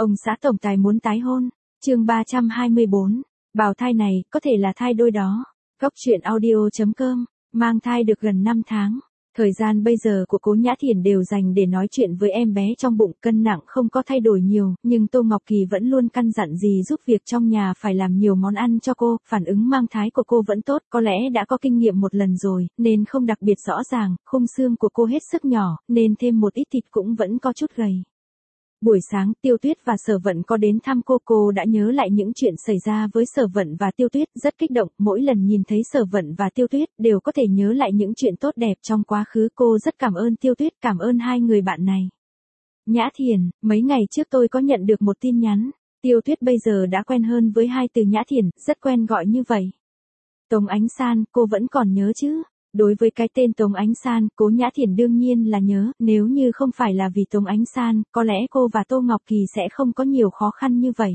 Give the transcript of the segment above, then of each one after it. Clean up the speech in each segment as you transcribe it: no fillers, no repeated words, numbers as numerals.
Ông xã tổng tài muốn tái hôn. Chương 324. Bào thai này có thể là thai đôi đó. Góc truyện audio.com. Mang thai được gần 5 tháng. Thời gian bây giờ của Cố Nhã Thiển đều dành để nói chuyện với em bé trong bụng, cân nặng không có thay đổi nhiều, nhưng Tô Ngọc Kỳ vẫn luôn căn dặn dì giúp việc trong nhà phải làm nhiều món ăn cho cô, phản ứng mang thai của cô vẫn tốt, có lẽ đã có kinh nghiệm một lần rồi, nên không đặc biệt rõ ràng, khung xương của cô hết sức nhỏ, nên thêm một ít thịt cũng vẫn có chút gầy. Buổi sáng, Tiêu Tuyết và Sở Vận có đến thăm cô đã nhớ lại những chuyện xảy ra với Sở Vận và Tiêu Tuyết, rất kích động, mỗi lần nhìn thấy Sở Vận và Tiêu Tuyết, đều có thể nhớ lại những chuyện tốt đẹp trong quá khứ, cô rất cảm ơn Tiêu Tuyết, cảm ơn hai người bạn này. Nhã Thiển, mấy ngày trước tôi có nhận được một tin nhắn, Tiêu Tuyết bây giờ đã quen hơn với hai từ Nhã Thiển, rất quen gọi như vậy. Tống Ánh San, cô vẫn còn nhớ chứ? Đối với cái tên Tống Ánh San, Cố Nhã Thiển đương nhiên là nhớ, nếu như không phải là vì Tống Ánh San, có lẽ cô và Tô Ngọc Kỳ sẽ không có nhiều khó khăn như vậy.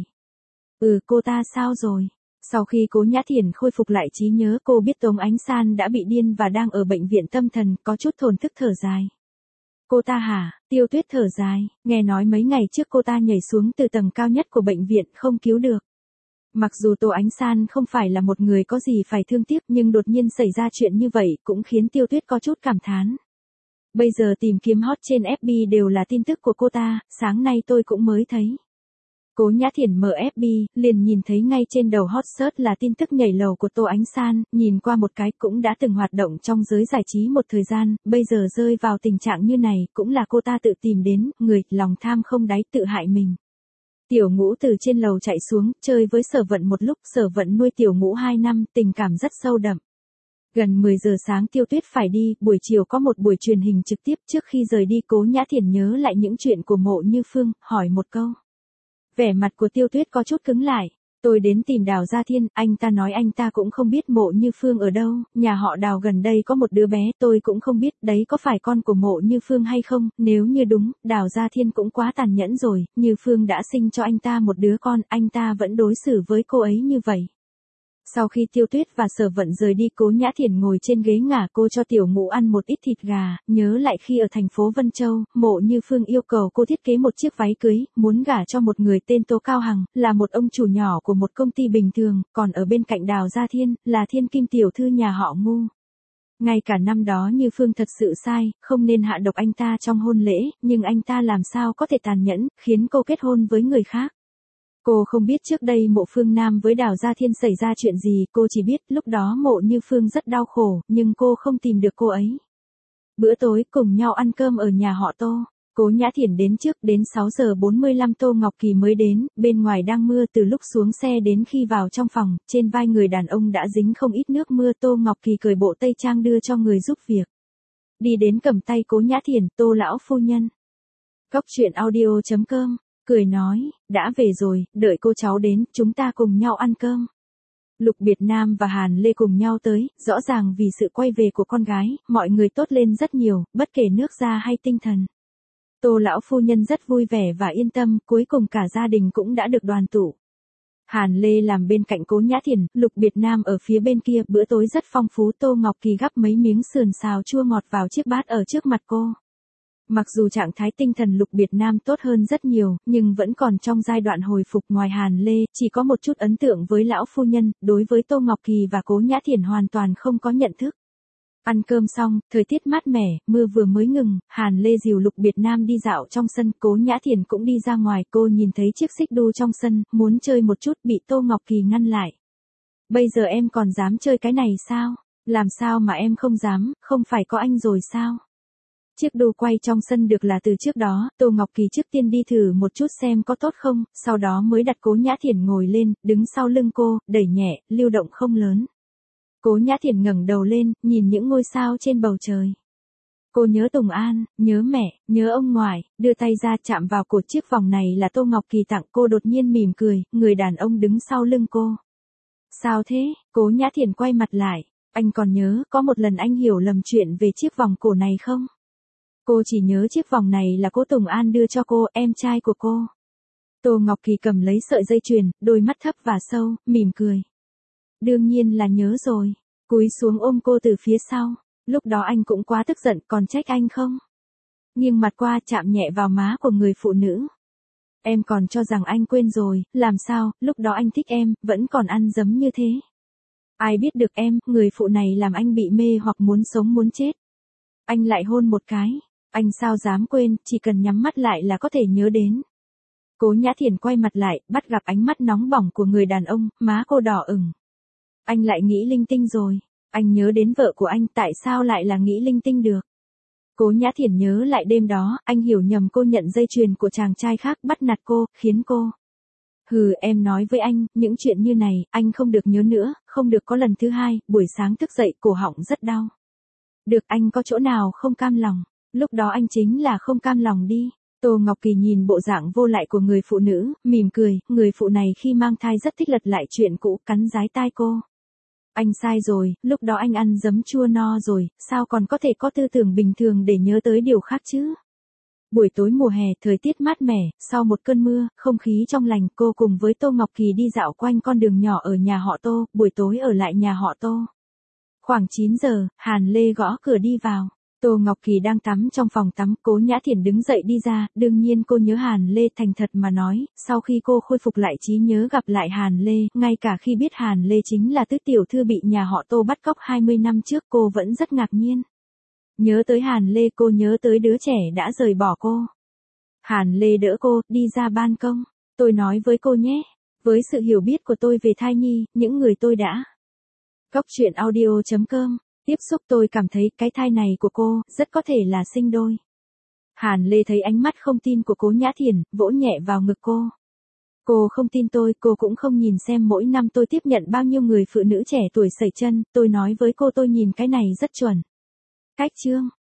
Cô ta sao rồi? Sau khi Cố Nhã Thiển khôi phục lại trí nhớ, cô biết Tống Ánh San đã bị điên và đang ở bệnh viện tâm thần, có chút thổn thức thở dài. Cô ta hả? Tiêu Tuyết thở dài, nghe nói mấy ngày trước cô ta nhảy xuống từ tầng cao nhất của bệnh viện không cứu được. Mặc dù Tô Ánh San không phải là một người có gì phải thương tiếc, nhưng đột nhiên xảy ra chuyện như vậy cũng khiến Tiêu Tuyết có chút cảm thán. Bây giờ tìm kiếm hot trên FB đều là tin tức của cô ta, sáng nay tôi cũng mới thấy. Cố Nhã Thiển mở FB, liền nhìn thấy ngay trên đầu hot search là tin tức nhảy lầu của Tô Ánh San, nhìn qua một cái cũng đã từng hoạt động trong giới giải trí một thời gian, bây giờ rơi vào tình trạng như này cũng là cô ta tự tìm đến, người, lòng tham không đáy tự hại mình. Tiểu Ngũ từ trên lầu chạy xuống, chơi với Sở Vận một lúc, Sở Vận nuôi Tiểu Ngũ 2 năm, tình cảm rất sâu đậm. Gần 10 giờ sáng Tiêu Tuyết phải đi, buổi chiều có một buổi truyền hình trực tiếp, trước khi rời đi Cố Nhã Thiển nhớ lại những chuyện của Mộ Như Phương, hỏi một câu. Vẻ mặt của Tiêu Tuyết có chút cứng lại. Tôi đến tìm Đào Gia Thiên, anh ta nói anh ta cũng không biết Mộ Như Phương ở đâu, nhà họ Đào gần đây có một đứa bé, tôi cũng không biết đấy có phải con của Mộ Như Phương hay không, nếu như đúng, Đào Gia Thiên cũng quá tàn nhẫn rồi, Như Phương đã sinh cho anh ta một đứa con, anh ta vẫn đối xử với cô ấy như vậy. Sau khi Tiêu Tuyết và Sở Vận rời đi, Cố Nhã Thiển ngồi trên ghế ngả, cô cho Tiểu Ngũ ăn một ít thịt gà, nhớ lại khi ở thành phố Vân Châu, Mộ Như Phương yêu cầu cô thiết kế một chiếc váy cưới, muốn gả cho một người tên Tố Cao Hằng, là một ông chủ nhỏ của một công ty bình thường, còn ở bên cạnh Đào Gia Thiên, là thiên kim tiểu thư nhà họ Ngu. Ngay cả năm đó Như Phương thật sự sai, không nên hạ độc anh ta trong hôn lễ, nhưng anh ta làm sao có thể tàn nhẫn, khiến cô kết hôn với người khác. Cô không biết trước đây Mộ Phương Nam với Đào Gia Thiên xảy ra chuyện gì, cô chỉ biết lúc đó Mộ Như Phương rất đau khổ, nhưng cô không tìm được cô ấy. Bữa tối cùng nhau ăn cơm ở nhà họ Tô. Cố Nhã Thiển đến trước, đến 6 giờ 45 Tô Ngọc Kỳ mới đến, bên ngoài đang mưa, từ lúc xuống xe đến khi vào trong phòng, trên vai người đàn ông đã dính không ít nước mưa. Tô Ngọc Kỳ cởi bộ tây trang đưa cho người giúp việc. Đi đến cầm tay Cố Nhã Thiển, Tô lão phu nhân. Góc truyện audio.com. Cười nói, đã về rồi, đợi cô cháu đến, chúng ta cùng nhau ăn cơm. Lục Biệt Nam và Hàn Lê cùng nhau tới, rõ ràng vì sự quay về của con gái, mọi người tốt lên rất nhiều, bất kể nước da hay tinh thần. Tô lão phu nhân rất vui vẻ và yên tâm, cuối cùng cả gia đình cũng đã được đoàn tụ. Hàn Lê làm bên cạnh Cố Nhã Thiển, Lục Biệt Nam ở phía bên kia, bữa tối rất phong phú. Tô Ngọc Kỳ gắp mấy miếng sườn xào chua ngọt vào chiếc bát ở trước mặt cô. Mặc dù trạng thái tinh thần Lục Biệt Nam tốt hơn rất nhiều, nhưng vẫn còn trong giai đoạn hồi phục. Ngoài Hàn Lê, chỉ có một chút ấn tượng với lão phu nhân, đối với Tô Ngọc Kỳ và Cố Nhã Thiển hoàn toàn không có nhận thức. Ăn cơm xong, thời tiết mát mẻ, mưa vừa mới ngừng, Hàn Lê dìu Lục Biệt Nam đi dạo trong sân, Cố Nhã Thiển cũng đi ra ngoài, cô nhìn thấy chiếc xích đu trong sân, muốn chơi một chút, bị Tô Ngọc Kỳ ngăn lại. Bây giờ em còn dám chơi cái này sao? Làm sao mà em không dám, không phải có anh rồi sao? Chiếc đu quay trong sân được là từ trước đó, Tô Ngọc Kỳ trước tiên đi thử một chút xem có tốt không, sau đó mới đặt Cố Nhã Thiển ngồi lên, đứng sau lưng cô, đẩy nhẹ, lưu động không lớn. Cố Nhã Thiển ngẩng đầu lên, nhìn những ngôi sao trên bầu trời. Cô nhớ Tùng An, nhớ mẹ, nhớ ông ngoại, đưa tay ra chạm vào cổ. Chiếc vòng này là Tô Ngọc Kỳ tặng cô, đột nhiên mỉm cười, người đàn ông đứng sau lưng cô. Sao thế? Cố Nhã Thiển quay mặt lại, anh còn nhớ có một lần anh hiểu lầm chuyện về chiếc vòng cổ này không? Cô chỉ nhớ chiếc vòng này là Cố Tùng An đưa cho cô, em trai của cô. Tô Ngọc Kỳ cầm lấy sợi dây chuyền, đôi mắt thấp và sâu, mỉm cười. Đương nhiên là nhớ rồi, cúi xuống ôm cô từ phía sau. Lúc đó anh cũng quá tức giận, còn trách anh không? Nghiêng mặt qua chạm nhẹ vào má của người phụ nữ. Em còn cho rằng anh quên rồi, làm sao, lúc đó anh thích em, vẫn còn ăn dấm như thế. Ai biết được em, người phụ này làm anh bị mê hoặc muốn sống muốn chết. Anh lại hôn một cái. Anh sao dám quên, chỉ cần nhắm mắt lại là có thể nhớ đến. Cố Nhã Thiển quay mặt lại, bắt gặp ánh mắt nóng bỏng của người đàn ông, má cô đỏ ửng. Anh lại nghĩ linh tinh rồi. Anh nhớ đến vợ của anh, tại sao lại là nghĩ linh tinh được? Cố Nhã Thiển nhớ lại đêm đó, anh hiểu nhầm cô nhận dây chuyền của chàng trai khác bắt nạt cô, khiến cô. Hừ, em nói với anh, những chuyện như này, anh không được nhớ nữa, không được có lần thứ hai, buổi sáng thức dậy cổ họng rất đau. Được, anh có chỗ nào không cam lòng? Lúc đó anh chính là không cam lòng đi. Tô Ngọc Kỳ nhìn bộ dạng vô lại của người phụ nữ, mỉm cười, người phụ này khi mang thai rất thích lật lại chuyện cũ, cắn rái tai cô. Anh sai rồi, lúc đó anh ăn giấm chua no rồi, sao còn có thể có tư tưởng bình thường để nhớ tới điều khác chứ? Buổi tối mùa hè, thời tiết mát mẻ, sau một cơn mưa, không khí trong lành, cô cùng với Tô Ngọc Kỳ đi dạo quanh con đường nhỏ ở nhà họ Tô, buổi tối ở lại nhà họ Tô. Khoảng 9 giờ, Hàn Lê gõ cửa đi vào. Tô Ngọc Kỳ đang tắm trong phòng tắm, Cố Nhã Thiển đứng dậy đi ra, đương nhiên cô nhớ Hàn Lê, thành thật mà nói, sau khi cô khôi phục lại trí nhớ gặp lại Hàn Lê, ngay cả khi biết Hàn Lê chính là tứ tiểu thư bị nhà họ Tô bắt cóc 20 năm trước cô vẫn rất ngạc nhiên. Nhớ tới Hàn Lê, cô nhớ tới đứa trẻ đã rời bỏ cô. Hàn Lê đỡ cô, đi ra ban công. Tôi nói với cô nhé, với sự hiểu biết của tôi về thai nhi, những người tôi đã. Cóc truyện audio.com, tiếp xúc tôi cảm thấy cái thai này của cô, rất có thể là sinh đôi. Hàn Lê thấy ánh mắt không tin của Cố Nhã Thiển, vỗ nhẹ vào ngực cô. Cô không tin tôi, cô cũng không nhìn xem mỗi năm tôi tiếp nhận bao nhiêu người phụ nữ trẻ tuổi sẩy chân, tôi nói với cô tôi nhìn cái này rất chuẩn. Cách chương.